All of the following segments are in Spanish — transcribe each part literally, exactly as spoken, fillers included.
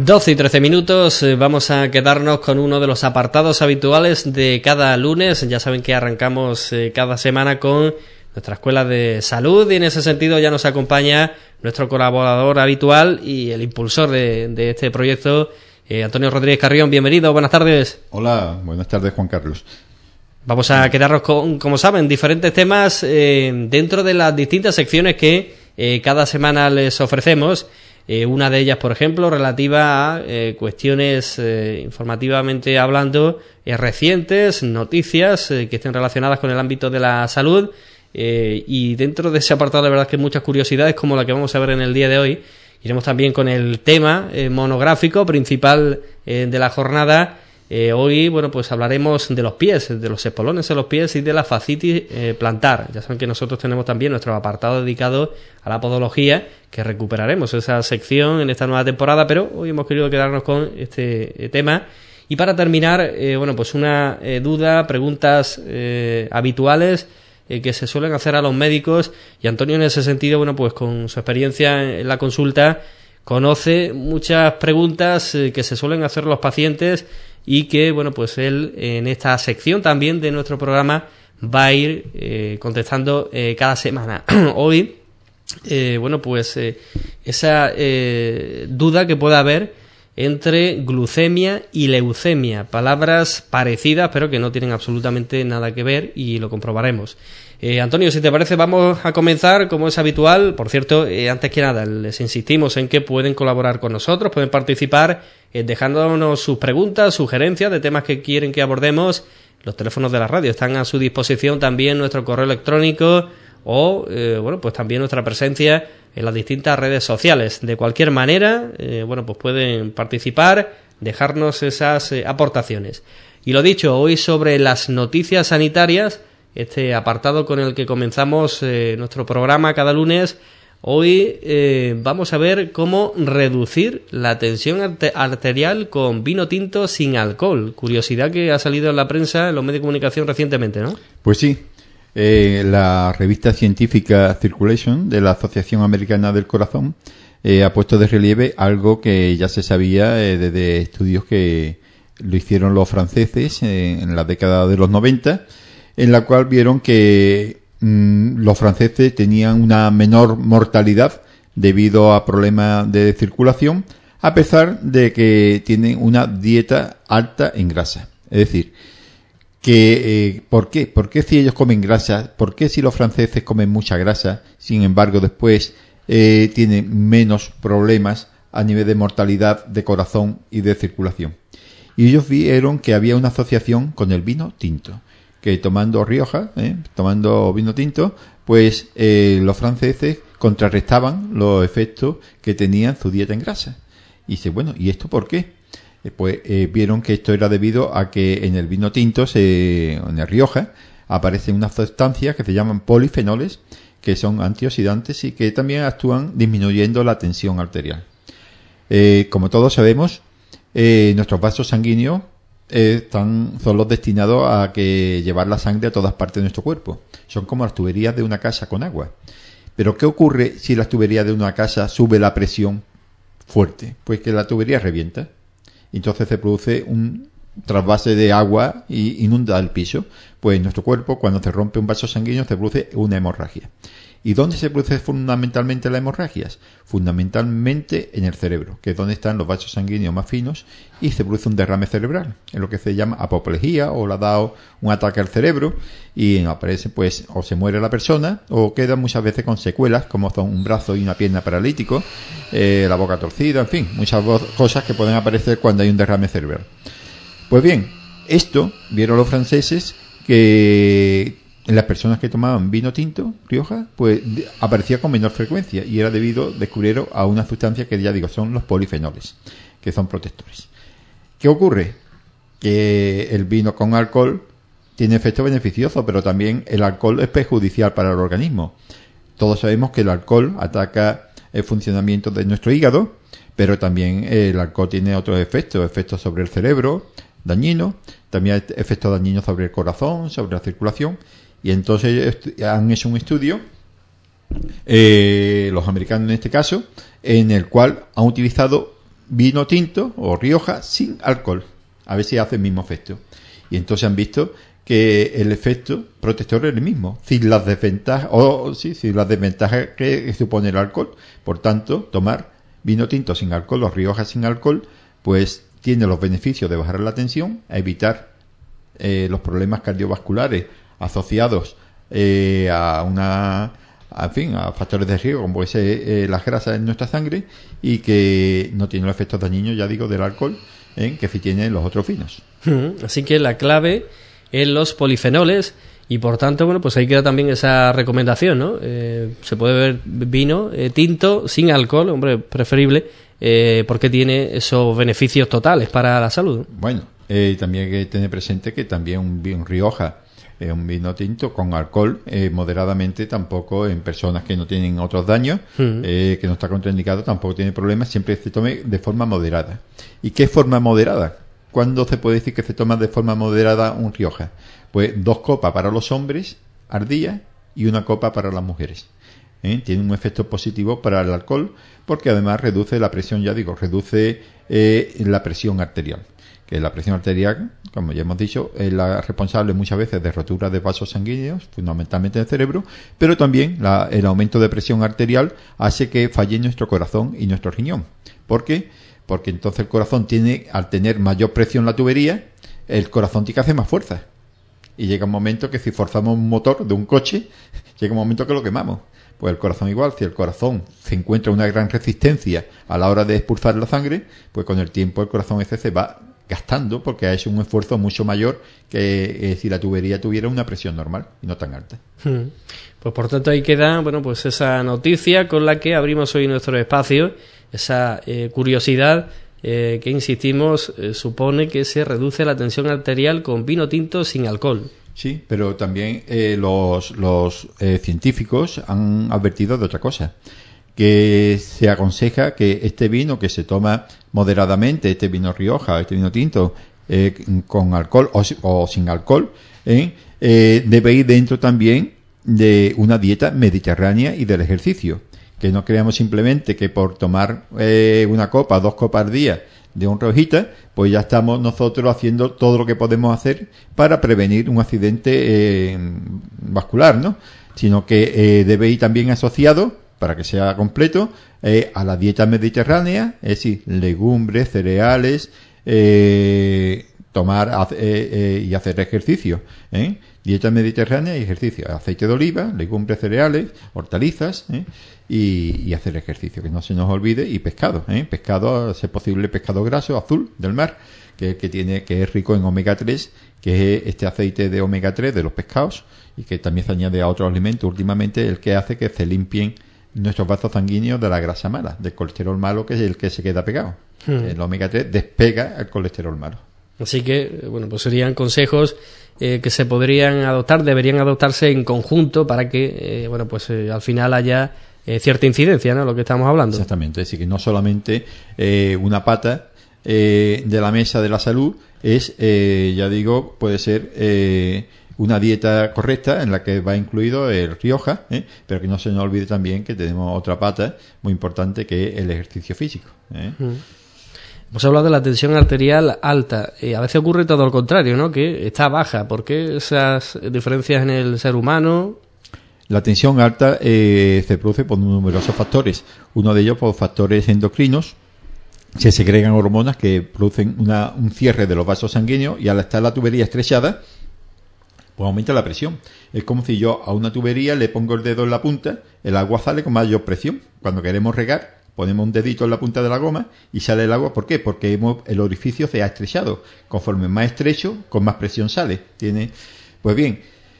doce y trece minutos, eh, vamos a quedarnos con uno de los apartados habituales de cada lunes. Ya saben que arrancamos eh, cada semana con nuestra escuela de salud y en ese sentido ya nos acompaña nuestro colaborador habitual y el impulsor de, de este proyecto, eh, Antonio Rodríguez Carrión. Bienvenido, buenas tardes. Hola, buenas tardes, Juan Carlos. Vamos a quedarnos con, como saben, diferentes temas eh, dentro de las distintas secciones que eh, cada semana les ofrecemos. Eh, una de ellas, por ejemplo, relativa a eh, cuestiones eh, informativamente hablando eh, recientes, noticias eh, que estén relacionadas con el ámbito de la salud, eh, y dentro de ese apartado la verdad es que hay muchas curiosidades como la que vamos a ver en el día de hoy. Iremos también con el tema eh, monográfico principal eh, de la jornada. Eh, hoy, bueno, pues hablaremos de los pies, de los espolones en los pies y de la fascitis eh, plantar. Ya saben que nosotros tenemos también nuestro apartado dedicado a la podología, que recuperaremos esa sección en esta nueva temporada, pero hoy hemos querido quedarnos con este eh, tema. Y para terminar, eh, bueno, pues una eh, duda, preguntas eh, habituales eh, que se suelen hacer a los médicos, y Antonio en ese sentido, bueno, pues con su experiencia en la consulta, conoce muchas preguntas eh, que se suelen hacer los pacientes y que, bueno, pues él en esta sección también de nuestro programa va a ir eh, contestando eh, cada semana. Hoy, eh, bueno, pues eh, esa eh, duda que pueda haber entre glucemia y leucemia, palabras parecidas pero que no tienen absolutamente nada que ver y lo comprobaremos. Eh, Antonio, si te parece, vamos a comenzar como es habitual. Por cierto, eh, antes que nada, les insistimos en que pueden colaborar con nosotros, pueden participar eh, dejándonos sus preguntas, sugerencias de temas que quieren que abordemos. Los teléfonos de la radio están a su disposición, también nuestro correo electrónico o, eh, bueno, pues también nuestra presencia en las distintas redes sociales. De cualquier manera, eh, bueno, pues pueden participar, dejarnos esas eh, aportaciones. Y lo dicho, hoy sobre las noticias sanitarias, este apartado con el que comenzamos eh, nuestro programa cada lunes. Hoy eh, vamos a ver cómo reducir la tensión arte- arterial con vino tinto sin alcohol. Curiosidad que ha salido en la prensa, en los medios de comunicación recientemente, ¿no? Pues sí, eh, la revista científica Circulation de la Asociación Americana del Corazón eh, ha puesto de relieve algo que ya se sabía eh, desde estudios que lo hicieron los franceses eh, en la década de los noventa, en la cual vieron que mmm, los franceses tenían una menor mortalidad debido a problemas de circulación, a pesar de que tienen una dieta alta en grasa. Es decir, que eh, ¿por qué? ¿Por qué si ellos comen grasa? ¿Por qué si los franceses comen mucha grasa, sin embargo después eh, tienen menos problemas a nivel de mortalidad de corazón y de circulación? Y ellos vieron que había una asociación con el vino tinto, que tomando Rioja, eh, tomando vino tinto, pues eh, los franceses contrarrestaban los efectos que tenían su dieta en grasa. Y dice, bueno, ¿y esto por qué? Eh, pues eh, vieron que esto era debido a que en el vino tinto, se, en el Rioja, aparecen unas sustancias que se llaman polifenoles, que son antioxidantes y que también actúan disminuyendo la tensión arterial. Eh, como todos sabemos, eh, nuestros vasos sanguíneos Eh, están, son los destinados a que llevar la sangre a todas partes de nuestro cuerpo. Son como las tuberías de una casa con agua. Pero ¿qué ocurre si las tuberías de una casa sube la presión fuerte? Pues que la tubería revienta. Entonces se produce un trasvase de agua y inunda el piso. Pues en nuestro cuerpo, cuando se rompe un vaso sanguíneo, se produce una hemorragia. ¿Y dónde se produce fundamentalmente las hemorragias? Fundamentalmente en el cerebro, que es donde están los vasos sanguíneos más finos, y se produce un derrame cerebral, en lo que se llama apoplejía, o le ha dado un ataque al cerebro, y aparece, pues, o se muere la persona, o queda muchas veces con secuelas, como son un brazo y una pierna paralítico, eh, la boca torcida, en fin, muchas cosas que pueden aparecer cuando hay un derrame cerebral. Pues bien, esto vieron los franceses que en las personas que tomaban vino tinto, Rioja, pues aparecía con menor frecuencia, y era debido, descubrieron, a una sustancia que ya digo, son los polifenoles, que son protectores. ¿Qué ocurre? Que el vino con alcohol tiene efecto beneficioso, pero también el alcohol es perjudicial para el organismo. Todos sabemos que el alcohol ataca el funcionamiento de nuestro hígado, pero también el alcohol tiene otros efectos, efectos sobre el cerebro, dañinos, también efectos dañinos sobre el corazón, sobre la circulación. Y entonces han hecho un estudio, eh, los americanos en este caso, en el cual han utilizado vino tinto o Rioja sin alcohol, a ver si hace el mismo efecto. Y entonces han visto que el efecto protector es el mismo, sin las desventajas, o sí, sin las desventajas que supone el alcohol. Por tanto, tomar vino tinto sin alcohol o Rioja sin alcohol, pues tiene los beneficios de bajar la tensión, a evitar eh, los problemas cardiovasculares asociados eh, a una, a, en fin, a factores de riesgo como puede ser eh, las grasas en nuestra sangre, y que no tiene los efectos dañinos, ya digo, del alcohol, eh, que sí tienen los otros vinos. Así que la clave en los polifenoles, y por tanto, bueno, pues ahí queda también esa recomendación, ¿no? Eh, se puede beber vino eh, tinto sin alcohol, hombre, preferible, eh, porque tiene esos beneficios totales para la salud. Bueno, eh, también hay que tener presente que también un, un Rioja, eh, un vino tinto con alcohol, eh, moderadamente, tampoco en personas que no tienen otros daños, uh-huh. eh, que no está contraindicado, tampoco tiene problemas, siempre se tome de forma moderada. ¿Y qué forma moderada? ¿Cuándo se puede decir que se toma de forma moderada un Rioja? Pues dos copas para los hombres al día y una copa para las mujeres. ¿Eh? Tiene un efecto positivo para el alcohol, porque además reduce la presión, ya digo, reduce eh, la presión arterial. Que la presión arterial, como ya hemos dicho, es la responsable muchas veces de roturas de vasos sanguíneos, fundamentalmente del cerebro, pero también la, el aumento de presión arterial hace que falle nuestro corazón y nuestro riñón. ¿Por qué? Porque entonces el corazón tiene, al tener mayor presión en la tubería, el corazón tiene que hacer más fuerza. Y llega un momento que si forzamos un motor de un coche, llega un momento que lo quemamos. Pues el corazón igual, si el corazón se encuentra una gran resistencia a la hora de expulsar la sangre, pues con el tiempo el corazón ese se va gastando, porque ha hecho un esfuerzo mucho mayor que eh, si la tubería tuviera una presión normal y no tan alta. Hmm. Pues por tanto ahí queda, bueno, pues esa noticia con la que abrimos hoy nuestro espacio, esa eh, curiosidad eh, que, insistimos, eh, supone que se reduce la tensión arterial con vino tinto sin alcohol. Sí, pero también eh, los, los eh, científicos han advertido de otra cosa, que se aconseja que este vino que se toma moderadamente, este vino Rioja, este vino tinto, eh, con alcohol o, o sin alcohol, eh, eh, debe ir dentro también de una dieta mediterránea y del ejercicio. Que no creamos simplemente que por tomar eh, una copa, dos copas al día de un Riojita, pues ya estamos nosotros haciendo todo lo que podemos hacer para prevenir un accidente eh, vascular, ¿no? Sino que eh, debe ir también asociado, para que sea completo, eh, a la dieta mediterránea, es decir, legumbres, cereales, eh, tomar eh, eh, y hacer ejercicio, ¿eh? Dieta mediterránea y ejercicio, aceite de oliva, legumbres, cereales, hortalizas, ¿eh? y, y hacer ejercicio, que no se nos olvide, y pescado, ¿eh? Pescado, si es posible, pescado graso, azul, del mar, que, que tiene, que es rico en omega tres, que es este aceite de omega tres de los pescados, y que también se añade a otros alimentos últimamente, el que hace que se limpien nuestros vasos sanguíneos de la grasa mala, del colesterol malo, que es el que se queda pegado. Hmm. El omega tres despega el colesterol malo. Así que, bueno, pues serían consejos eh, que se podrían adoptar, deberían adoptarse en conjunto para que, eh, bueno, pues eh, al final haya eh, cierta incidencia, ¿no? Lo que estamos hablando. Exactamente, es decir, que no solamente eh, una pata eh, de la mesa de la salud es, eh, ya digo, puede ser eh, una dieta correcta en la que va incluido el Rioja, ¿eh? Pero que no se nos olvide también que tenemos otra pata muy importante, que es el ejercicio físico, ¿eh? Mm. Hemos hablado de la tensión arterial alta. Eh, a veces ocurre todo lo contrario, ¿no? Que está baja. ¿Por qué esas diferencias en el ser humano? La tensión alta eh, se produce por numerosos factores. Uno de ellos por factores endocrinos. Se segregan hormonas que producen una, un cierre de los vasos sanguíneos, y al estar la tubería estrechada, pues aumenta la presión. Es como si yo a una tubería le pongo el dedo en la punta, el agua sale con mayor presión. Cuando queremos regar, ponemos un dedito en la punta de la goma y sale el agua. ¿Por qué? Porque hemos, el orificio se ha estrechado. Conforme más estrecho, con más presión sale. Tiene, pues bien,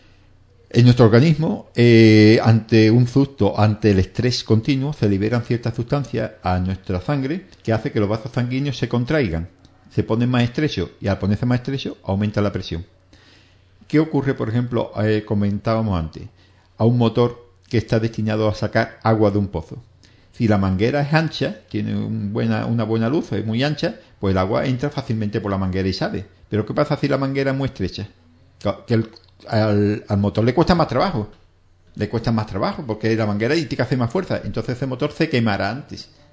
en nuestro organismo, eh, ante un susto, ante el estrés continuo, se liberan ciertas sustancias a nuestra sangre que hace que los vasos sanguíneos se contraigan, se ponen más estrechos, y al ponerse más estrechos aumenta la presión. ¿Qué ocurre, por ejemplo, eh, comentábamos antes, a un motor que está destinado a sacar agua de un pozo? Si la manguera es ancha, tiene un buena, una buena luz, es muy ancha, pues el agua entra fácilmente por la manguera y sale. Pero ¿qué pasa si la manguera es muy estrecha? Que el, al, al motor le cuesta más trabajo. Le cuesta más trabajo porque la manguera tiene que hacer más fuerza. Entonces ese motor se quemará antes.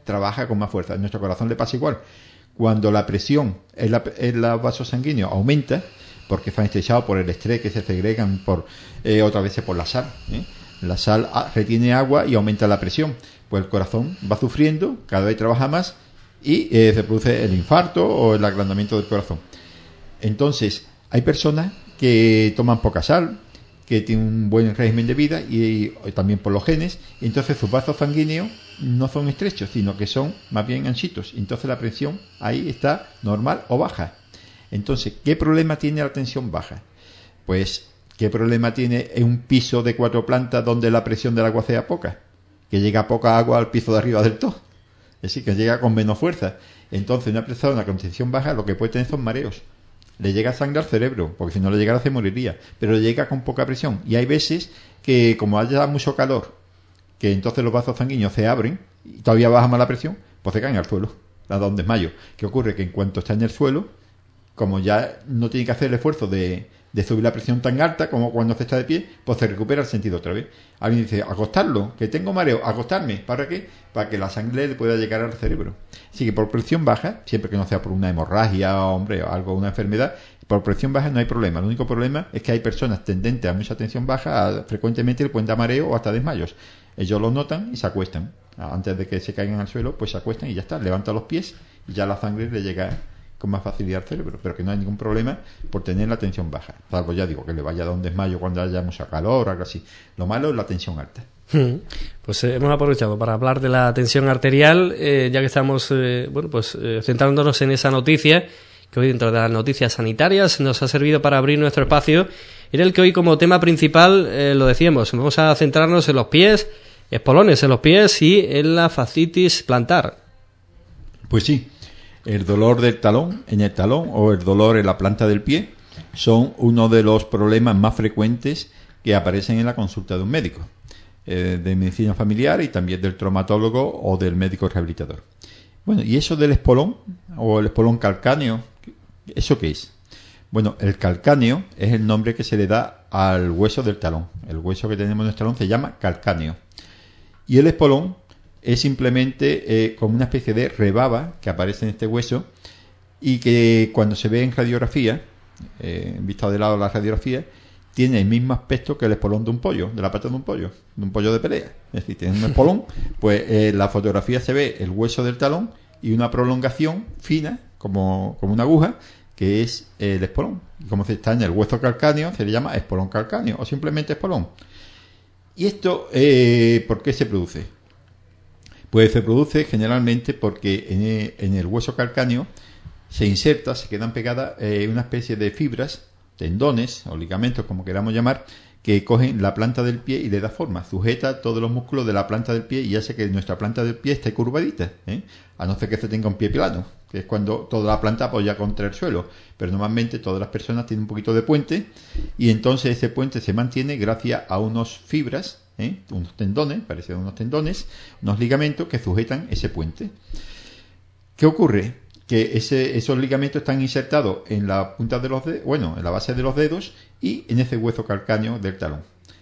trabaja con más fuerza. A nuestro corazón le pasa igual. Cuando la presión en, la, en los vasos sanguíneos aumenta, porque está estrechado por el estrés que se segregan por eh, otras veces por la sal, ¿eh? La sal retiene agua y aumenta la presión. Pues el corazón va sufriendo, cada vez trabaja más y eh, se produce el infarto o el agrandamiento del corazón. Entonces, hay personas que toman poca sal, que tienen un buen régimen de vida y, y también por los genes, y entonces sus vasos sanguíneos no son estrechos, sino que son más bien anchitos. Entonces la presión ahí está normal o baja. Entonces, ¿qué problema tiene la tensión baja? Pues, ¿qué problema tiene en un piso de cuatro plantas donde la presión del agua sea poca? Que llega poca agua al piso de arriba del todo. Es decir, que llega con menos fuerza. Entonces, una persona con tensión baja lo que puede tener son mareos. Le llega sangre al cerebro, porque si no le llegara se moriría. Pero le llega con poca presión. Y hay veces que, como haya mucho calor, que entonces los vasos sanguíneos se abren y todavía baja más la presión, pues se caen al suelo. Le da un desmayo. ¿Qué ocurre? Que en cuanto está en el suelo, como ya no tiene que hacer el esfuerzo de, de subir la presión tan alta como cuando se está de pie, pues se recupera el sentido otra vez. Alguien dice, acostarlo, que tengo mareo, acostarme, ¿para qué? Para que la sangre le pueda llegar al cerebro. Así que por presión baja, siempre que no sea por una hemorragia, hombre, o algo, una enfermedad, por presión baja no hay problema. El único problema es que hay personas tendentes a mucha tensión baja, a, frecuentemente le pueden dar mareo o hasta desmayos. Ellos lo notan y se acuestan. Antes de que se caigan al suelo, pues se acuestan y ya está, levantan los pies y ya la sangre le llega con más facilidad al cerebro, pero que no hay ningún problema por tener la tensión baja, salvo ya digo que le vaya a dar un desmayo cuando haya mucha calor o algo así. Lo malo es la tensión alta. Pues eh, hemos aprovechado para hablar de la tensión arterial, eh, ya que estamos eh, bueno pues eh, centrándonos en esa noticia que hoy dentro de las noticias sanitarias nos ha servido para abrir nuestro espacio, en el que hoy como tema principal eh, lo decíamos, vamos a centrarnos en los pies, espolones en los pies y en la fascitis plantar. Pues sí. El dolor del talón, en el talón, o el dolor en la planta del pie, son uno de los problemas más frecuentes que aparecen en la consulta de un médico, eh, de medicina familiar y también del traumatólogo o del médico rehabilitador. Bueno, ¿y eso del espolón, o el espolón calcáneo, eso qué es? Bueno, el calcáneo es el nombre que se le da al hueso del talón. El hueso que tenemos en el talón se llama calcáneo. Y el espolón es simplemente eh, como una especie de rebaba que aparece en este hueso y que cuando se ve en radiografía, eh, vista de lado la radiografía, tiene el mismo aspecto que el espolón de un pollo, de la pata de un pollo, de un pollo de pelea. Es decir, tiene un espolón, pues en eh, la fotografía se ve el hueso del talón y una prolongación fina, como, como una aguja, que es eh, el espolón. Y como se está en el hueso calcáneo, se le llama espolón calcáneo o simplemente espolón. ¿Y esto eh, por qué se produce? Pues se produce generalmente porque en el, en el hueso calcáneo se inserta, se quedan pegadas eh, una especie de fibras, tendones o ligamentos, como queramos llamar, que cogen la planta del pie y le da forma, sujeta todos los músculos de la planta del pie y hace que nuestra planta del pie esté curvadita, ¿eh? A no ser que se tenga un pie plano, que es cuando toda la planta apoya contra el suelo, pero normalmente todas las personas tienen un poquito de puente y entonces ese puente se mantiene gracias a unos fibras, ¿eh? Unos tendones, parecen unos tendones, unos ligamentos que sujetan ese puente. ¿Qué ocurre? Que ese, esos ligamentos están insertados en la punta de los dedos, bueno, en la base de los dedos y en ese hueso calcáneo del talón.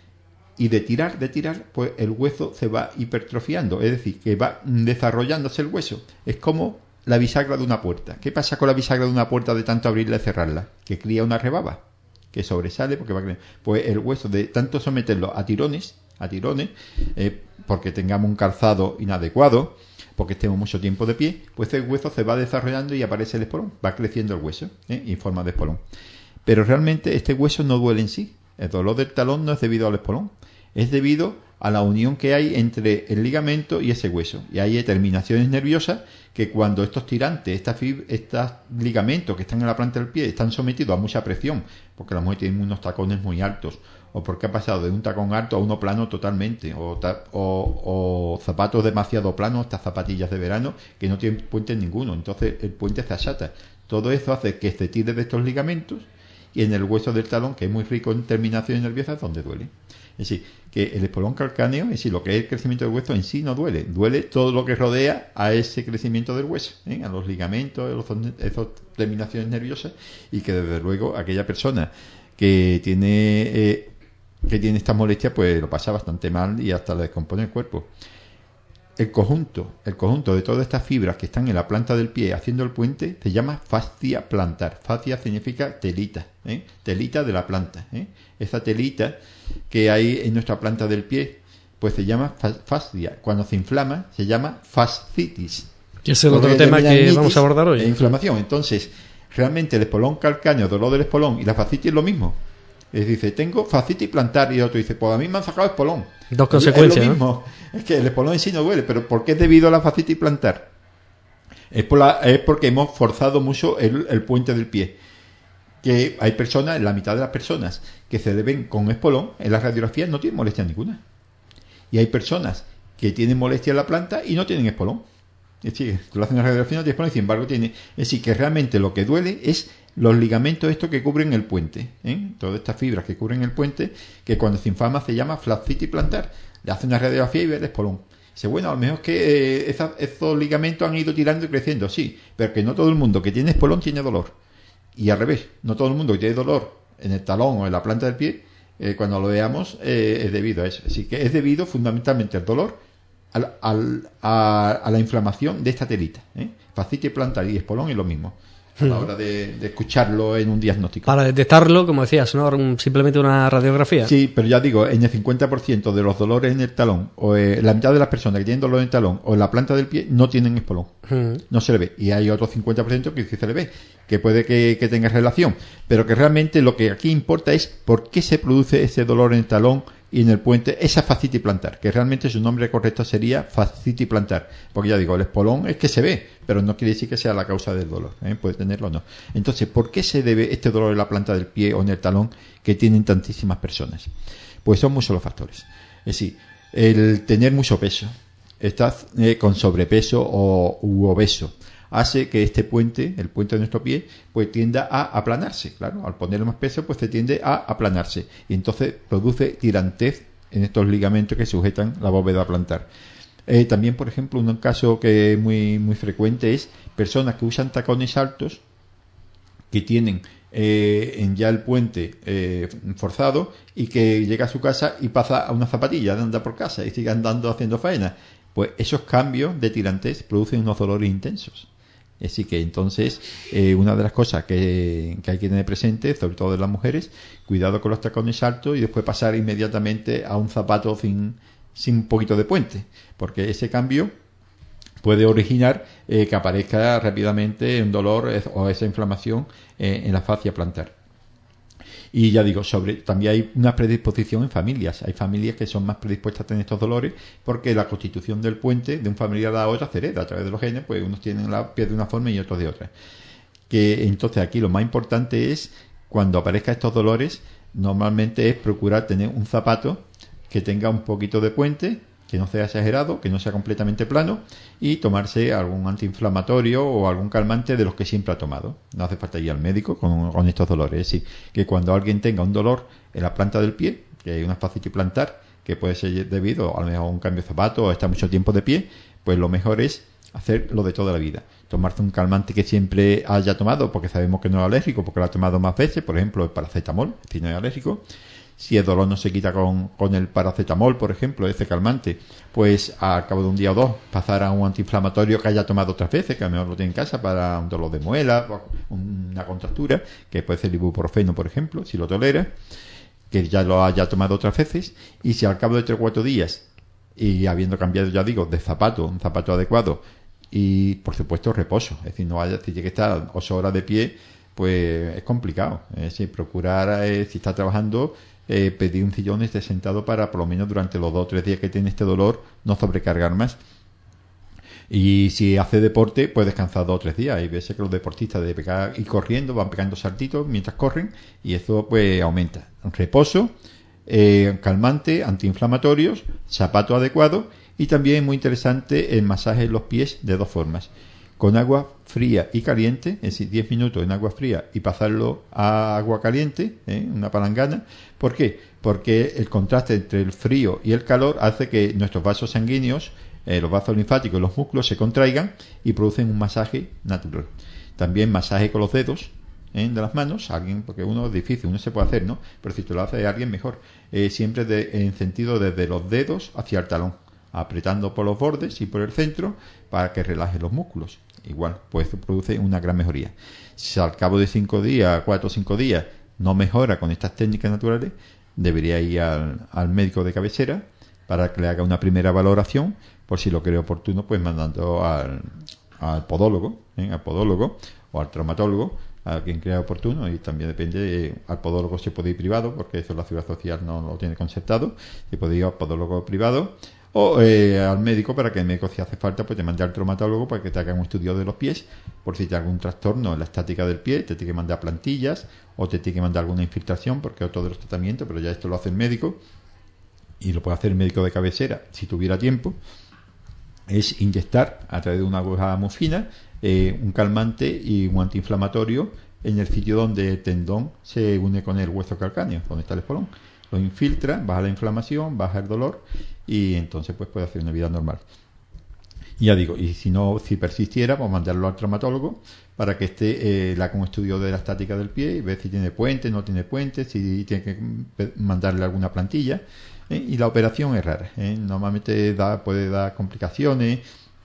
Y de tirar, de tirar, pues el hueso se va hipertrofiando, es decir, que va desarrollándose el hueso. Es como la bisagra de una puerta. ¿Qué pasa con la bisagra de una puerta de tanto abrirla y cerrarla? Que cría una rebaba, que sobresale porque va a crecer. Pues el hueso, de tanto someterlo a tirones, a tirones, eh, porque tengamos un calzado inadecuado, porque estemos mucho tiempo de pie, pues el hueso se va desarrollando y aparece el espolón, va creciendo el hueso, ¿eh? En forma de espolón. Pero realmente este hueso no duele en sí. El dolor del talón no es debido al espolón, es debido a la unión que hay entre el ligamento y ese hueso. Y hay terminaciones nerviosas que cuando estos tirantes, estas fib- estos ligamentos que están en la planta del pie están sometidos a mucha presión, porque la mujer tiene unos tacones muy altos, o porque ha pasado de un tacón alto a uno plano totalmente, o, ta- o, o zapatos demasiado planos, estas zapatillas de verano que no tienen puente ninguno, entonces el puente se achata. Todo eso hace que se tire de estos ligamentos y en el hueso del talón, que es muy rico en terminaciones nerviosas, donde duele. Es decir, que el espolón calcáneo, es decir, lo que es el crecimiento del hueso en sí no duele, duele todo lo que rodea a ese crecimiento del hueso, ¿eh? A los ligamentos, a los, esas terminaciones nerviosas, y que desde luego aquella persona que tiene eh, que tiene estas molestias, pues lo pasa bastante mal y hasta le descompone el cuerpo. el conjunto, el conjunto de todas estas fibras que están en la planta del pie haciendo el puente se llama fascia plantar. Fascia significa telita, ¿eh? telita de la planta. ¿eh? Esa telita que hay en nuestra planta del pie, pues se llama fascia. Cuando se inflama, se llama fascitis. Y ese es el otro tema que vamos a abordar hoy. Inflamación. Entonces, realmente el espolón calcáneo, dolor del espolón y la fascitis es lo mismo. Es dice, tengo fascitis plantar, y el otro dice, pues a mí me han sacado espolón. Dos consecuencias, es lo mismo. ¿no? Es que el espolón en sí no duele, pero ¿por qué es debido a la fascitis plantar? Es, por la, es porque hemos forzado mucho el, el puente del pie. Que hay personas, la mitad de las personas que se le ven con espolón, en las radiografías no tienen molestia ninguna. Y hay personas que tienen molestia en la planta y no tienen espolón. Es decir, tú lo haces en la radiografía y no tienes espolón, y sin embargo tiene... Es decir, que realmente lo que duele es los ligamentos estos que cubren el puente, ¿eh? Todas estas fibras que cubren el puente, que cuando se inflama se llama fascitis plantar. Le hace una radiografía y ve el espolón. Dice, bueno, a lo mejor es que eh, esa, esos ligamentos han ido tirando y creciendo, sí, pero que no todo el mundo que tiene espolón tiene dolor. Y al revés, no todo el mundo que tiene dolor en el talón o en la planta del pie, eh, cuando lo veamos, eh, es debido a eso. Así que es debido fundamentalmente al dolor, al, al, a, a la inflamación de esta telita. ¿eh? Fascitis plantar y espolón es lo mismo. A la hora de, de escucharlo en un diagnóstico. Para detectarlo, como decías, ¿no? Simplemente una radiografía. Sí, pero ya digo, en el cincuenta por ciento de los dolores en el talón, o eh, la mitad de las personas que tienen dolor en el talón o en la planta del pie, no tienen espolón. Uh-huh. No se le ve. Y hay otro cincuenta por ciento que sí se le ve, que puede que, que tenga relación. Pero que realmente lo que aquí importa es por qué se produce ese dolor en el talón y en el puente, esa fascitis plantar, que realmente su nombre correcto sería fascitis plantar, porque ya digo, el espolón es que se ve, pero no quiere decir que sea la causa del dolor, ¿eh? Puede tenerlo o no. Entonces, ¿por qué se debe este dolor en la planta del pie o en el talón que tienen tantísimas personas? Pues son muchos los factores. Es decir, el tener mucho peso, estar eh, con sobrepeso o u obeso, hace que este puente, el puente de nuestro pie, pues tienda a aplanarse, claro, al ponerle más peso, pues se tiende a aplanarse, y entonces produce tirantez en estos ligamentos que sujetan la bóveda plantar. Eh, también, por ejemplo, un caso que es muy, muy frecuente es personas que usan tacones altos, que tienen eh, en ya el puente eh, forzado, y que llega a su casa y pasa a una zapatilla, anda por casa y sigue andando haciendo faena. Pues esos cambios de tirantez producen unos dolores intensos. Así que entonces, eh, una de las cosas que, que hay que tener presente, sobre todo de las mujeres, cuidado con los tacones altos y después pasar inmediatamente a un zapato sin, sin un poquito de puente, porque ese cambio puede originar eh, que aparezca rápidamente un dolor eh, o esa inflamación eh, en la fascia plantar. Y ya digo, sobre también hay una predisposición en familias. Hay familias que son más predispuestas a tener estos dolores porque la constitución del puente de un familiar a la otra se hereda a través de los genes, pues unos tienen la piel de una forma y otros de otra. Que entonces aquí lo más importante es, cuando aparezcan estos dolores, normalmente es procurar tener un zapato que tenga un poquito de puente, que no sea exagerado, que no sea completamente plano, y tomarse algún antiinflamatorio o algún calmante de los que siempre ha tomado. No hace falta ir al médico con, con estos dolores. Es decir, que cuando alguien tenga un dolor en la planta del pie, que hay una fascitis plantar, que puede ser debido a lo mejor a un cambio de zapato o estar mucho tiempo de pie, pues lo mejor es hacer lo de toda la vida. Tomarse un calmante que siempre haya tomado, porque sabemos que no es alérgico, porque lo ha tomado más veces, por ejemplo, el paracetamol, si no es alérgico. Si el dolor no se quita con, con el paracetamol, por ejemplo, ese calmante, pues al cabo de un día o dos pasar a un antiinflamatorio que haya tomado otras veces, que a lo mejor lo tiene en casa para un dolor de muela, una contractura, que puede ser ibuprofeno, por ejemplo, si lo tolera, que ya lo haya tomado otras veces, y si al cabo de tres o cuatro días, y habiendo cambiado, ya digo, de zapato, un zapato adecuado, y por supuesto reposo, es decir, no vaya, si tiene que estar ocho horas de pie, pues es complicado. Es decir, procurar, eh, si está trabajando, eh, pedir un sillón esté sentado para, por lo menos durante los dos o tres días que tiene este dolor, no sobrecargar más. Y si hace deporte, pues descansar dos o tres días. Hay veces que los deportistas de pegar y corriendo van pegando saltitos mientras corren, y eso pues aumenta. Reposo, eh, calmante, antiinflamatorios, zapato adecuado, y también muy interesante el masaje en los pies de dos formas. Con agua fría y caliente, es decir, diez minutos en agua fría y pasarlo a agua caliente, ¿eh? Una palangana. ¿Por qué? Porque el contraste entre el frío y el calor hace que nuestros vasos sanguíneos, eh, los vasos linfáticos y los músculos se contraigan y producen un masaje natural. También masaje con los dedos, ¿eh? De las manos, alguien, porque uno es difícil, uno se puede hacer, ¿no? Pero si te lo hace alguien, mejor. Eh, siempre de, en sentido desde los dedos hacia el talón. apretando por los bordes y por el centro para que relaje los músculos. Igual, pues eso produce una gran mejoría. Si al cabo de cinco días, cuatro o cinco días, no mejora con estas técnicas naturales, debería ir al, al médico de cabecera para que le haga una primera valoración, por si lo cree oportuno, pues mandando al, al podólogo, ¿eh? al podólogo o al traumatólogo, a quien crea oportuno, y también depende, de, al podólogo se puede ir privado, porque eso la Seguridad Social no lo tiene concertado, se puede ir al podólogo privado, o eh, al médico, para que el médico, si hace falta, pues te mande al traumatólogo para que te haga un estudio de los pies, por si te haga un trastorno en la estática del pie, te tiene que mandar plantillas, o te tiene que mandar alguna infiltración, porque es otro de los tratamientos, pero ya esto lo hace el médico, y lo puede hacer el médico de cabecera, si tuviera tiempo, es inyectar a través de una aguja muy fina eh, un calmante y un antiinflamatorio en el sitio donde el tendón se une con el hueso calcáneo, donde está el espolón. Lo infiltra, baja la inflamación, baja el dolor, y entonces pues puede hacer una vida normal. Y ya digo, y si no, si persistiera, pues mandarlo al traumatólogo para que esté, eh, le haga un estudio de la estática del pie y ver si tiene puente, no tiene puente, si tiene que mandarle alguna plantilla. ¿eh? Y la operación es rara. ¿eh? Normalmente da, puede dar complicaciones,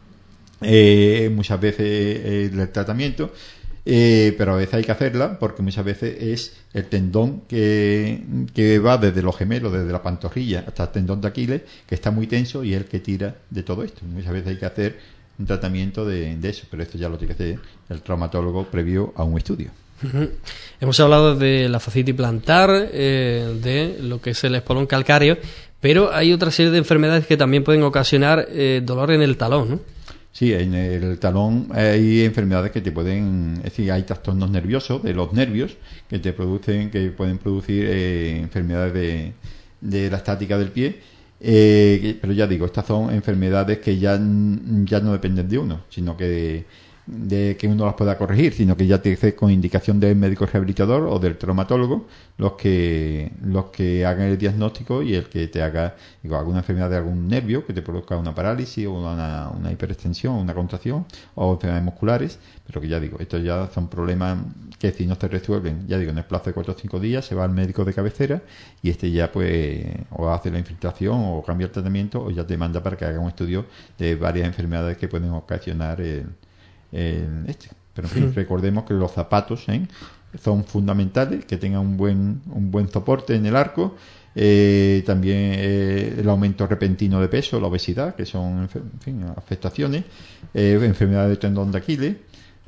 eh, muchas veces eh, el tratamiento, eh, pero a veces hay que hacerla porque muchas veces es el tendón que, que va desde los gemelos, desde la pantorrilla hasta el tendón de Aquiles, que está muy tenso y es el que tira de todo esto. Muchas veces hay que hacer un tratamiento de, de eso, pero esto ya lo tiene que hacer el traumatólogo previo a un estudio. Uh-huh. Hemos hablado de la fascitis plantar, eh, de lo que es el espolón calcáreo, pero hay otra serie de enfermedades que también pueden ocasionar eh, dolor en el talón, ¿no? Sí, en el talón hay enfermedades que te pueden, es decir, hay trastornos nerviosos de los nervios que te producen, que pueden producir eh, enfermedades de, de la estática del pie, eh, pero ya digo, estas son enfermedades que ya, ya no dependen de uno, sino que de, de que uno las pueda corregir, sino que ya te dice con indicación del médico rehabilitador o del traumatólogo los que los que hagan el diagnóstico y el que te haga, digo, alguna enfermedad de algún nervio que te produzca una parálisis o una, una hiperextensión, una contracción, o enfermedades musculares, pero que ya digo, estos ya son problemas que si no se resuelven, ya digo, en el plazo de cuatro o cinco días se va al médico de cabecera y este ya pues o hace la infiltración o cambia el tratamiento o ya te manda para que haga un estudio de varias enfermedades que pueden ocasionar el Eh, este. Pero en fin, sí. Recordemos que los zapatos ¿eh? son fundamentales, que tengan un buen un buen soporte en el arco, eh, también eh, el aumento repentino de peso, la obesidad, que son en fin, afectaciones, eh, enfermedades de tendón de Aquiles,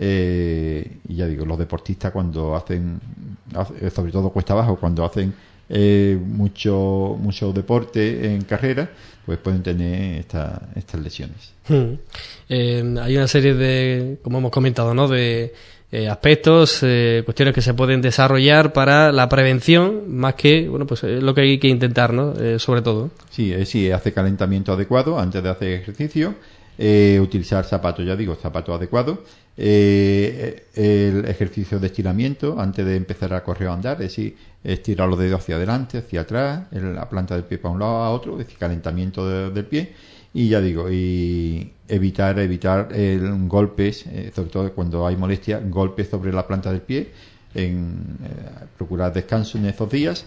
eh, y ya digo, los deportistas cuando hacen, sobre todo cuesta abajo, cuando hacen eh, mucho mucho deporte en carrera, pues pueden tener esta, estas lesiones. Hmm. Eh, hay una serie de, como hemos comentado, ¿no?, de eh, aspectos, eh, cuestiones que se pueden desarrollar para la prevención, más que, bueno, pues es lo que hay que intentar, ¿no?, eh, sobre todo. Sí, eh, sí, hace calentamiento adecuado antes de hacer ejercicio, eh, utilizar zapatos, ya digo, zapatos adecuados, eh, el ejercicio de estiramiento antes de empezar a correr o andar, es decir, estirar los dedos hacia adelante, hacia atrás, la planta del pie para un lado a otro, es decir, calentamiento de, del pie, y ya digo, y evitar evitar el, golpes, eh, sobre todo cuando hay molestia, golpes sobre la planta del pie, en eh, procurar descanso en esos días,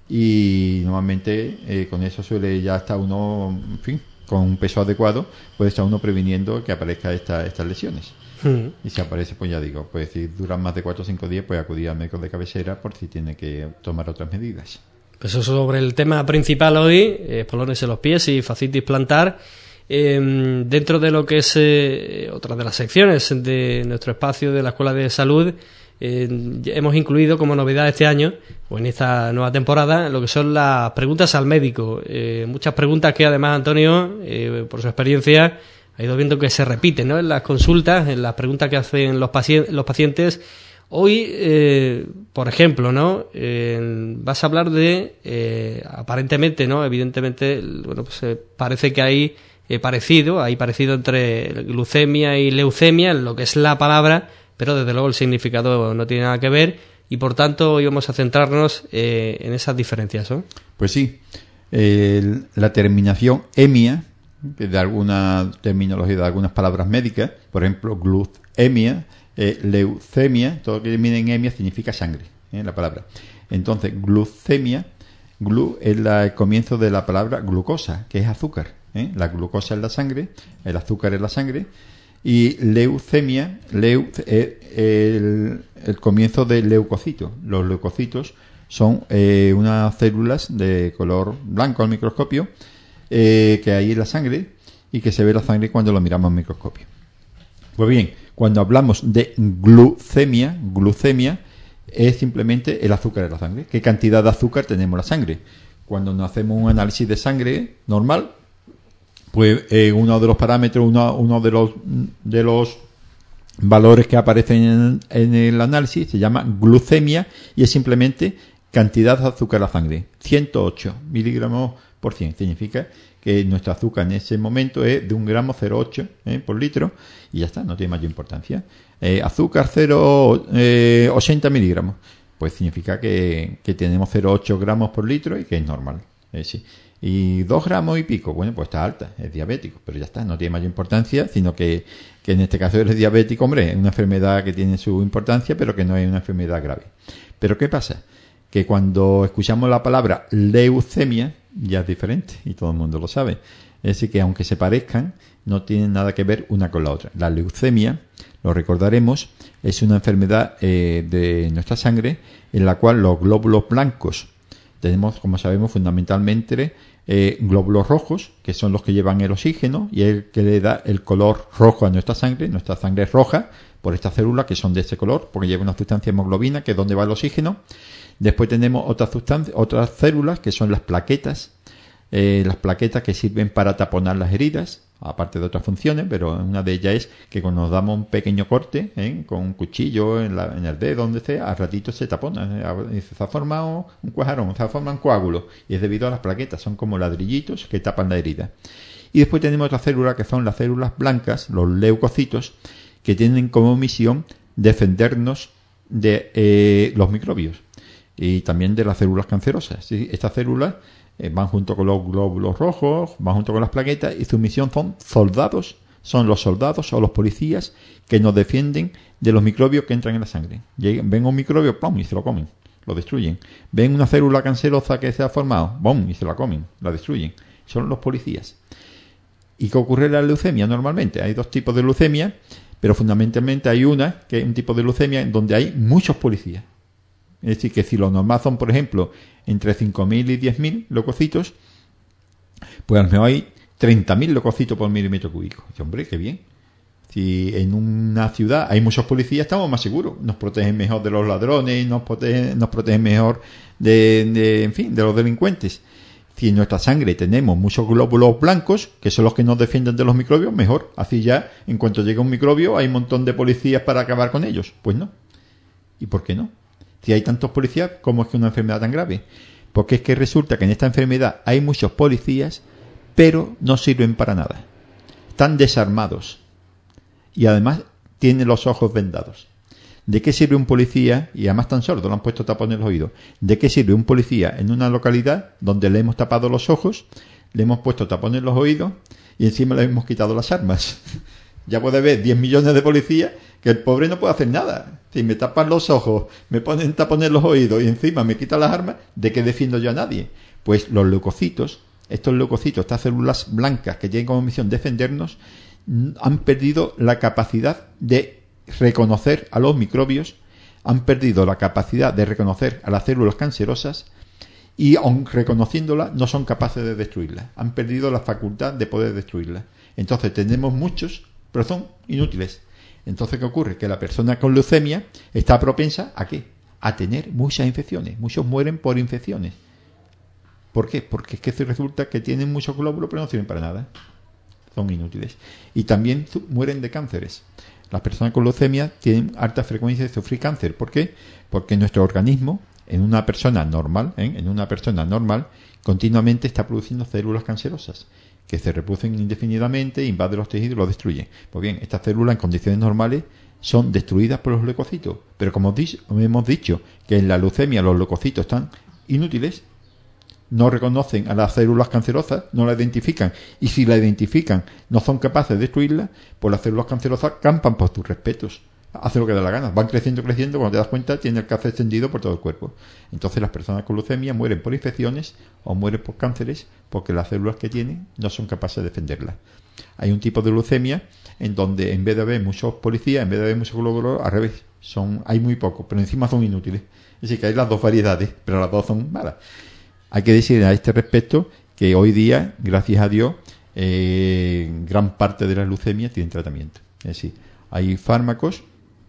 y normalmente eh, con eso suele ya estar uno, en fin, con un peso adecuado, puede estar uno previniendo que aparezca esta, estas lesiones. Hmm. Y si aparece, pues ya digo, pues si duran más de cuatro o cinco días, pues acudir al médico de cabecera por si tiene que tomar otras medidas. Pues eso sobre el tema principal hoy, espolones en los pies y fascitis plantar. Eh, dentro de lo que es eh, otra de las secciones de nuestro espacio de la Escuela de Salud, eh, hemos incluido como novedad este año, o en esta nueva temporada, lo que son las preguntas al médico. Eh, muchas preguntas que además Antonio, eh, por su experiencia, ha ido viendo que se repiten, ¿no?, en las consultas, en las preguntas que hacen los, pacien- los pacientes. Hoy, eh, por ejemplo, ¿no?, eh, vas a hablar de, eh, aparentemente, ¿no?, evidentemente, bueno, pues eh, parece que hay eh, parecido, hay parecido entre glucemia y leucemia, en lo que es la palabra, pero desde luego el significado no tiene nada que ver, y por tanto hoy vamos a centrarnos eh, en esas diferencias, ¿no? Pues sí, eh, la terminación emia, que de alguna terminología, de algunas palabras médicas, por ejemplo, glucemia, eh, leucemia, todo lo que termina en emia significa sangre, ¿eh? La palabra. Entonces, glucemia Glu es la, el comienzo de la palabra glucosa, que es azúcar. ¿eh? La glucosa es la sangre, el azúcar es la sangre. Y leucemia, leu, eh, el, el comienzo de leucocitos. Los leucocitos son eh, unas células de color blanco al microscopio eh, que hay en la sangre y que se ve la sangre cuando lo miramos al microscopio. Pues bien, cuando hablamos de glucemia, glucemia es simplemente el azúcar en la sangre. ¿Qué cantidad de azúcar tenemos en la sangre? Cuando nos hacemos un análisis de sangre normal, pues eh, uno de los parámetros, uno, uno de los de los valores que aparecen en, en el análisis se llama glucemia y es simplemente cantidad de azúcar en la sangre. ciento ocho miligramos por cien. Significa que nuestro azúcar en ese momento es de un gramo cero coma ocho eh, por litro y ya está, no tiene mayor importancia. Eh, azúcar cero coma ochenta miligramos. Pues significa que, que tenemos cero coma ocho gramos por litro y que es normal. Eh, sí. Y dos gramos y pico, bueno, pues está alta, es diabético, pero ya está, no tiene mayor importancia, sino que, que en este caso eres diabético, hombre, es una enfermedad que tiene su importancia, pero que no es una enfermedad grave. Pero ¿qué pasa? Que cuando escuchamos la palabra leucemia, ya es diferente, y todo el mundo lo sabe. Es decir, que aunque se parezcan, no tienen nada que ver una con la otra. La leucemia, lo recordaremos, es una enfermedad eh, de nuestra sangre en la cual los glóbulos blancos, tenemos, como sabemos, fundamentalmente eh, glóbulos rojos, que son los que llevan el oxígeno y el que le da el color rojo a nuestra sangre. Nuestra sangre es roja por estas células que son de ese color, porque lleva una sustancia hemoglobina, que es donde va el oxígeno. Después tenemos otras sustancias, otras células, que son las plaquetas, eh, las plaquetas que sirven para taponar las heridas, aparte de otras funciones, pero una de ellas es que cuando nos damos un pequeño corte ¿eh? con un cuchillo en, la, en el dedo, donde sea, al ratito se tapona, ¿eh? se ha formado un cuajarón, se ha formado un coágulo, y es debido a las plaquetas, son como ladrillitos que tapan la herida. Y después tenemos otras células que son las células blancas, los leucocitos, que tienen como misión defendernos de eh, los microbios y también de las células cancerosas. ¿sí? Estas células eh, van junto con los glóbulos rojos, van junto con las plaquetas y su misión son soldados, son los soldados o los policías que nos defienden de los microbios que entran en la sangre. Llegan, ven un microbio, ¡pum!, y se lo comen, lo destruyen. Ven una célula cancerosa que se ha formado, ¡bum!, y se la comen, la destruyen. Son los policías. ¿Y qué ocurre en la leucemia normalmente? Hay dos tipos de leucemia, pero fundamentalmente hay una que es un tipo de leucemia en donde hay muchos policías. Es decir, que si los normales son, por ejemplo, entre cinco mil y diez mil leucocitos, pues a lo mejor hay treinta mil leucocitos por milímetro cúbico. Y, hombre, qué bien. Si en una ciudad hay muchos policías, estamos más seguros. Nos protegen mejor de los ladrones, nos protegen, nos protegen mejor de, de, en fin, de los delincuentes. Si en nuestra sangre tenemos muchos glóbulos blancos, que son los que nos defienden de los microbios, mejor. Así ya, en cuanto llega un microbio, hay un montón de policías para acabar con ellos. Pues no. ¿Y por qué no? Si hay tantos policías, ¿cómo es que una enfermedad tan grave? Porque es que resulta que en esta enfermedad hay muchos policías, pero no sirven para nada. Están desarmados. Y además tienen los ojos vendados. ¿De qué sirve un policía? Y además tan sordo, le han puesto tapones en los oídos. ¿De qué sirve un policía en una localidad donde le hemos tapado los ojos, le hemos puesto tapones en los oídos y encima le hemos quitado las armas? Ya puede ver diez millones de policías que el pobre no puede hacer nada. Si me tapan los ojos, me ponen tapones en los oídos y encima me quitan las armas, ¿de qué defiendo yo a nadie? Pues los leucocitos, estos leucocitos, estas células blancas que tienen como misión defendernos, han perdido la capacidad de reconocer a los microbios, han perdido la capacidad de reconocer a las células cancerosas y, aun reconociéndolas, no son capaces de destruirlas. Han perdido la facultad de poder destruirlas. Entonces tenemos muchos, pero son inútiles. Entonces, ¿qué ocurre? Que la persona con leucemia está propensa ¿a qué? A tener muchas infecciones. Muchos mueren por infecciones. ¿Por qué? Porque es que resulta que tienen muchos glóbulos, pero no sirven para nada. Son inútiles. Y también mueren de cánceres. Las personas con leucemia tienen alta frecuencia de sufrir cáncer. ¿Por qué? Porque nuestro organismo, en una persona normal, ¿eh? en una persona normal, continuamente está produciendo células cancerosas que se reproducen indefinidamente, invaden los tejidos y los destruyen. Pues bien, estas células en condiciones normales son destruidas por los leucocitos. Pero como hemos dicho que en la leucemia los leucocitos están inútiles, no reconocen a las células cancerosas, no la identifican, y si la identifican no son capaces de destruirla, pues las células cancerosas campan por sus respetos. hace lo que da la gana. Van creciendo, creciendo, cuando te das cuenta tiene el cáncer extendido por todo el cuerpo. Entonces las personas con leucemia mueren por infecciones o mueren por cánceres porque las células que tienen no son capaces de defenderlas. Hay un tipo de leucemia en donde en vez de haber muchos policías, en vez de haber muchos glóbulos, al revés, son, hay muy pocos, pero encima son inútiles. Es decir, que hay las dos variedades, pero las dos son malas. Hay que decir a este respecto que hoy día, gracias a Dios, eh, gran parte de las leucemias tienen tratamiento. Es decir, hay fármacos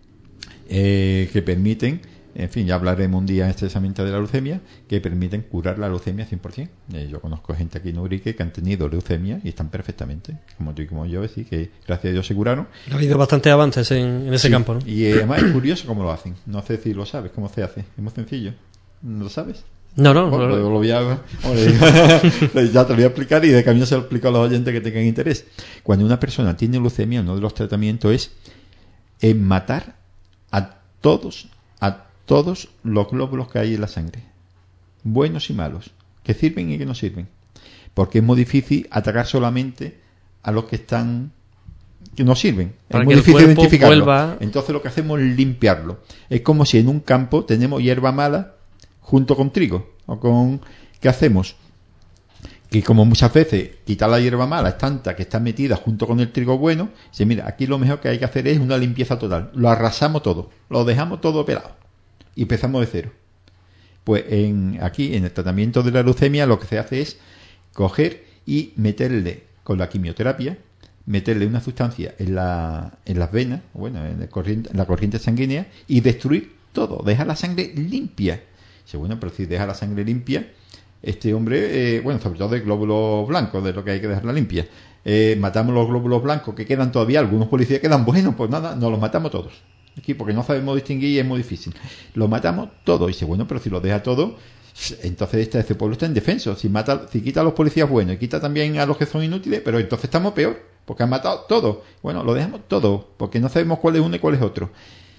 eh, que permiten, en fin, ya hablaremos un día extensamente de la leucemia, que permiten curar la leucemia cien por ciento. Eh, yo conozco gente aquí en Urique que han tenido leucemia y están perfectamente, como tú y como yo, decir que gracias a Dios se curaron. Ha habido bastantes avances en, en ese sí, campo, ¿no? Y eh, además es curioso cómo lo hacen. No sé si lo sabes, cómo se hace. Es muy sencillo. ¿No lo sabes? No, no. Bueno, lo... lo voy a, hombre, ya te lo voy a explicar y de camino se lo explico a los oyentes que tengan interés. Cuando una persona tiene leucemia, uno de los tratamientos es en matar a todos, a todos los glóbulos que hay en la sangre, buenos y malos, que sirven y que no sirven, porque es muy difícil atacar solamente a los que están que no sirven. Para es que muy el difícil cuerpo identificarlo. vuelva... Entonces lo que hacemos es limpiarlo. Es como si en un campo tenemos hierba mala junto con trigo, o con ¿qué hacemos? Que como muchas veces quitar la hierba mala es tanta que está metida junto con el trigo bueno, dice, mira, aquí lo mejor que hay que hacer es una limpieza total, lo arrasamos todo, lo dejamos todo pelado y empezamos de cero. Pues en aquí en el tratamiento de la leucemia lo que se hace es coger y meterle con la quimioterapia, meterle una sustancia en la en las venas, bueno, en, el corriente, en la corriente sanguínea y destruir todo, dejar la sangre limpia. Dice, bueno, pero si deja la sangre limpia, este hombre, eh, bueno, sobre todo de glóbulos blancos, de lo que hay que dejarla limpia, eh, matamos los glóbulos blancos que quedan todavía, algunos policías quedan buenos, pues nada, nos los matamos todos. Aquí, porque no sabemos distinguir y es muy difícil. Los matamos todos. Y dice, bueno, pero si los deja todos, entonces este, este pueblo está indefenso. Si mata, si quita a los policías buenos y quita también a los que son inútiles, pero entonces estamos peor, porque han matado todos. Bueno, lo dejamos todo, porque no sabemos cuál es uno y cuál es otro.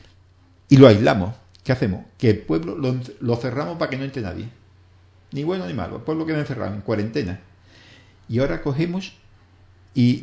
Y lo aislamos. ¿Qué hacemos? Que el pueblo lo, lo cerramos para que no entre nadie. Ni bueno ni malo. El pueblo queda encerrado, en cuarentena. Y ahora cogemos y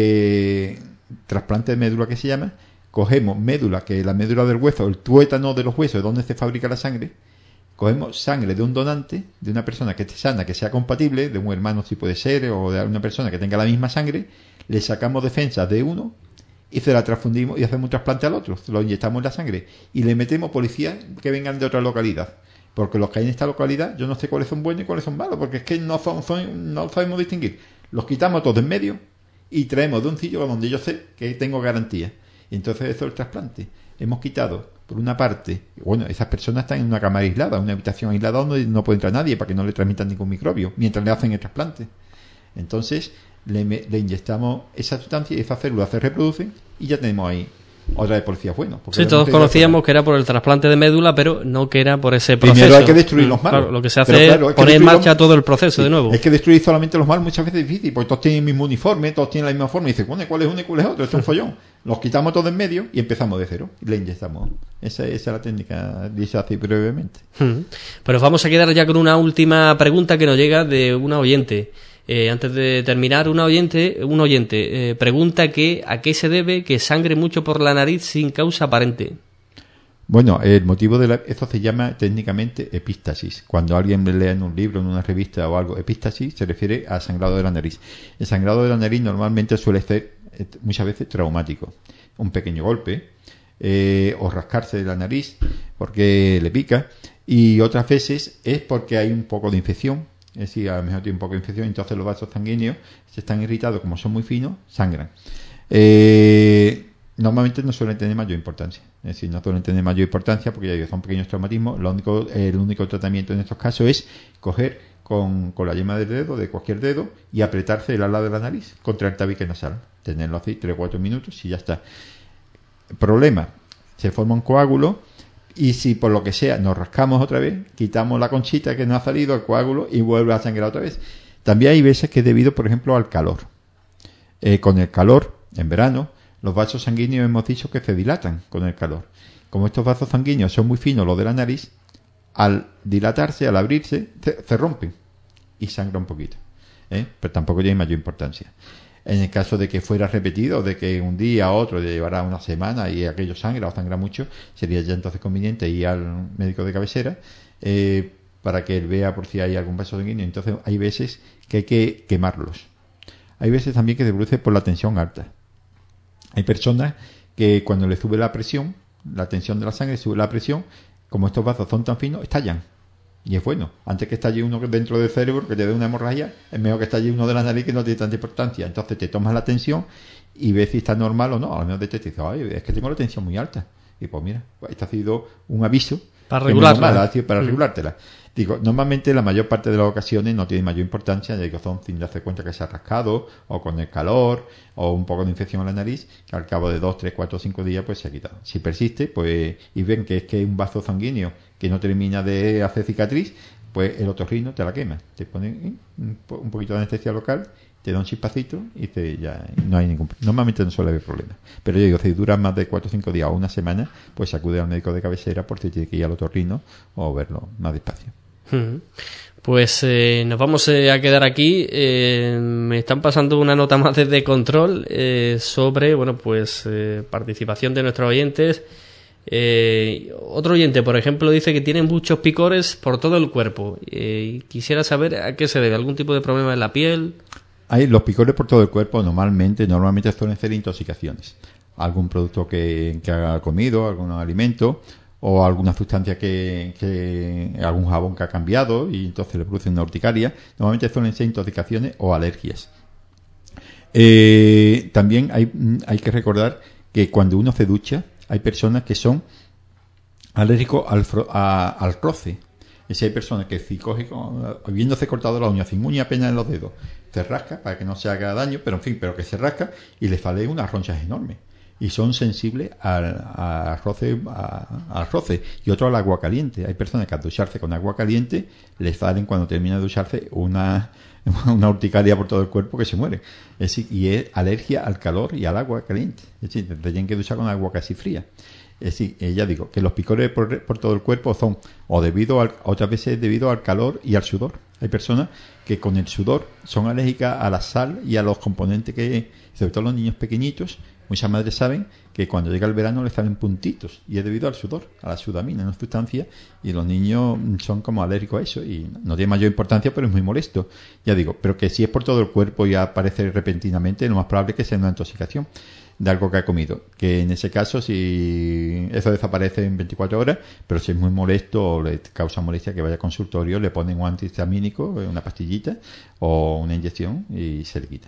de trasplante de médula que se llama, cogemos médula, que es la médula del hueso, el tuétano de los huesos, donde se fabrica la sangre. Cogemos sangre de un donante, de una persona que esté sana, que sea compatible, de un hermano si puede ser, o de una persona que tenga la misma sangre, le sacamos defensas de uno y se la transfundimos y hacemos un trasplante al otro, lo inyectamos en la sangre y le metemos policías que vengan de otra localidad, porque los que hay en esta localidad yo no sé cuáles son buenos y cuáles son malos, porque es que no, son, son, no sabemos distinguir. Los quitamos todos en medio y traemos de un sitio donde yo sé que tengo garantía, y entonces eso es el trasplante. Hemos quitado por una parte, bueno, esas personas están en una cámara aislada, una habitación aislada donde no puede entrar nadie para que no le transmitan ningún microbio mientras le hacen el trasplante. Entonces le, le inyectamos esa sustancia y esas células se reproducen y ya tenemos ahí otra de policías buenos. Sí, todos conocíamos que era por el trasplante de médula, pero no que era por ese proceso. Primero hay que destruir los malos. Claro, lo que se hace claro, es poner en marcha los... todo el proceso sí, de nuevo. Es que destruir solamente los malos muchas veces es difícil, porque todos tienen el mismo uniforme, todos tienen la misma forma, y dices, bueno, ¿cuál es uno y cuál es otro? Esto es un follón. Los quitamos todos en medio y empezamos de cero. Y le inyectamos. Esa, esa es la técnica, dice así brevemente. Pero vamos a quedar ya con una última pregunta que nos llega de una oyente. Eh, antes de terminar, una oyente, un oyente eh, pregunta que a qué se debe que sangre mucho por la nariz sin causa aparente. Bueno, el motivo de la, esto se llama técnicamente epístasis. Cuando alguien lee en un libro, en una revista o algo, epístasis se refiere a sangrado de la nariz. El sangrado de la nariz normalmente suele ser muchas veces traumático. Un pequeño golpe eh, o rascarse de la nariz porque le pica, y otras veces es porque hay un poco de infección. Es decir, a lo mejor tiene un poco de infección, entonces los vasos sanguíneos se están irritados, como son muy finos, sangran. Eh, normalmente no suelen tener mayor importancia. Es decir, no suelen tener mayor importancia porque ya digo, son pequeños traumatismos. Lo único, el único tratamiento en estos casos es coger con, con la yema del dedo, de cualquier dedo, y apretarse el ala de la nariz contra el tabique nasal. Tenerlo así tres o cuatro minutos y ya está. Problema, se forma un coágulo. Y si por lo que sea nos rascamos otra vez, quitamos la conchita que nos ha salido, el coágulo, y vuelve a sangrar otra vez. También hay veces que es debido, por ejemplo, al calor. Eh, con el calor, en verano, los vasos sanguíneos hemos dicho que se dilatan con el calor. Como estos vasos sanguíneos son muy finos, los de la nariz, al dilatarse, al abrirse, se, se rompen y sangra un poquito. ¿eh? Pero tampoco tiene mayor importancia. En el caso de que fuera repetido, de que un día a otro llevara una semana y aquello sangra o sangra mucho, sería ya entonces conveniente ir al médico de cabecera eh, para que él vea por si hay algún vaso sanguíneo. Entonces hay veces que hay que quemarlos. Hay veces también que se produce por la tensión alta. Hay personas que cuando le sube la presión, la tensión de la sangre sube la presión, como estos vasos son tan finos, estallan. Y es bueno, antes que estalle uno dentro del cerebro, que te dé una hemorragia, es mejor que estalle uno de la nariz, que no tiene tanta importancia. Entonces te tomas la tensión y ves si está normal o no. A lo mejor te dices, ay, es que tengo la tensión muy alta. Y pues mira, pues este ha sido un aviso para regularla. Normal, para mm. regulártela. Digo, normalmente la mayor parte de las ocasiones no tiene mayor importancia, ya digo, son sin darse cuenta que se ha rascado, o con el calor, o un poco de infección en la nariz, que al cabo de dos, tres, cuatro, cinco días pues se ha quitado. Si persiste, pues, y ven que es que es un vaso sanguíneo que no termina de hacer cicatriz, pues el otorrino te la quema. Te pone un poquito de anestesia local, te da un chispacito y te, ya no hay ningún normalmente no suele haber problema. Pero yo digo, si dura más de cuatro o cinco días o una semana, pues acude al médico de cabecera por si tiene que ir al otorrino o verlo más despacio. Pues eh, nos vamos eh, a quedar aquí. Eh, me están pasando una nota más desde control eh, sobre, bueno, pues eh, participación de nuestros oyentes. Eh, otro oyente, por ejemplo, dice que tiene muchos picores por todo el cuerpo. Eh, y quisiera saber a qué se debe. ¿Algún tipo de problema en la piel? Hay los picores por todo el cuerpo. Normalmente, normalmente suelen ser intoxicaciones. Algún producto que, que ha comido, algún alimento, o alguna sustancia que, que algún jabón que ha cambiado y entonces le produce una urticaria. Normalmente suelen ser intoxicaciones o alergias. Eh, también hay, hay que recordar que cuando uno se ducha, hay personas que son alérgicos al, a, al roce. Y si hay personas que si coge, habiéndose cortado la uña sin uña apenas en los dedos, se rasca para que no se haga daño, pero en fin, pero que se rasca y le salen unas ronchas enormes. Y son sensibles al, al roce, a, al roce y otro al agua caliente. Hay personas que al ducharse con agua caliente les salen cuando termina de ducharse una, una urticaria por todo el cuerpo que se muere. Es decir, y es alergia al calor y al agua caliente. Es decir, tienen que duchar con agua casi fría. Es decir, eh, ya digo, que los picores por, por todo el cuerpo son o debido al, otras veces debido al calor y al sudor. Hay personas que con el sudor son alérgicas a la sal y a los componentes que, sobre todo los niños pequeñitos, muchas madres saben que cuando llega el verano les salen puntitos y es debido al sudor, a la sudamina, una sustancia, y los niños son como alérgicos a eso y no tiene mayor importancia, pero es muy molesto. Ya digo, pero que si es por todo el cuerpo y aparece repentinamente, lo más probable es que sea una intoxicación de algo que ha comido, que en ese caso si eso desaparece en veinticuatro horas, pero si es muy molesto o le causa molestia, que vaya al consultorio, le ponen un antihistamínico, una pastillita o una inyección y se le quita.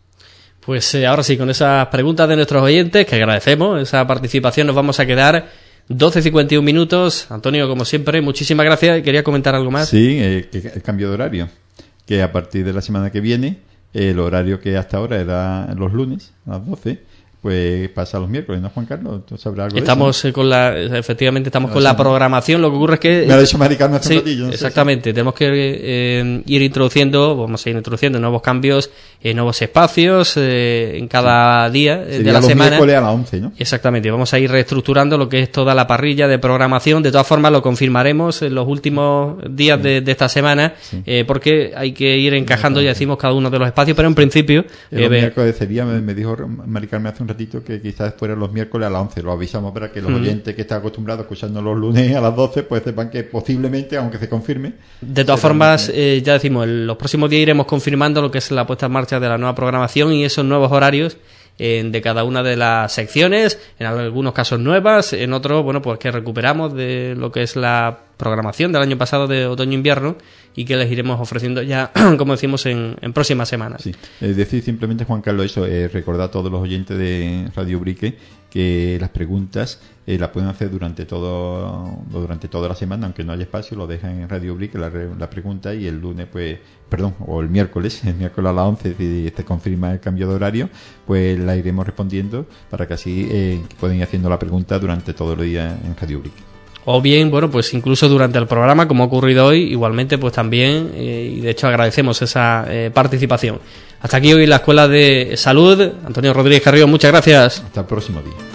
Pues eh, ahora sí, con esas preguntas de nuestros oyentes, que agradecemos esa participación, nos vamos a quedar doce cincuenta y un minutos. Antonio, como siempre, muchísimas gracias. ¿Quería comentar algo más? Sí, eh, que el cambio de horario, que a partir de la semana que viene, eh, el horario que hasta ahora era los lunes a las doce, pues pasa los miércoles, ¿no, Juan Carlos? ¿Tú sabrás algo estamos de eso? con la, efectivamente, estamos con la programación. Lo que ocurre es que... Me ha dicho Mari Carmen hace sí, un ratillo, no exactamente. sé si... Tenemos que eh, ir introduciendo, vamos a ir introduciendo nuevos cambios, eh, nuevos espacios eh, en cada sí. día eh, de la los semana. Miércoles a las once, ¿no? Exactamente. Vamos a ir reestructurando lo que es toda la parrilla de programación. De todas formas, lo confirmaremos en los últimos días sí. de, de esta semana, sí. eh, porque hay que ir encajando, sí, ya decimos, cada uno de los espacios, pero en principio... El eh, miércoles sería, me, me dijo Mari Carmen hace un ratito que quizás fueran los miércoles a las once. Lo avisamos para que los mm. oyentes que están acostumbrados a escucharnos los lunes a las doce, pues sepan que posiblemente, aunque se confirme... De todas formas, eh, ya decimos, en los próximos días iremos confirmando lo que es la puesta en marcha de la nueva programación y esos nuevos horarios eh, de cada una de las secciones, en algunos casos nuevas, en otros, bueno, pues que recuperamos de lo que es la programación del año pasado de otoño-invierno y que les iremos ofreciendo ya, como decimos, en, en próximas semanas. Sí, es decir, simplemente, Juan Carlos, eso, eh, recordar a todos los oyentes de Radio Ubrique que las preguntas eh, las pueden hacer durante todo durante toda la semana, aunque no haya espacio, lo dejan en Radio Ubrique la, la pregunta y el lunes, pues, perdón, o el miércoles, el miércoles a las once, si se confirma el cambio de horario, pues la iremos respondiendo para que así eh, pueden ir haciendo la pregunta durante todo el día en Radio Ubrique. O bien, bueno, pues incluso durante el programa, como ha ocurrido hoy, igualmente, pues también, eh, y de hecho agradecemos esa eh, participación. Hasta aquí hoy la Escuela de Salud. Antonio Rodríguez Carrillo, muchas gracias. Hasta el próximo día.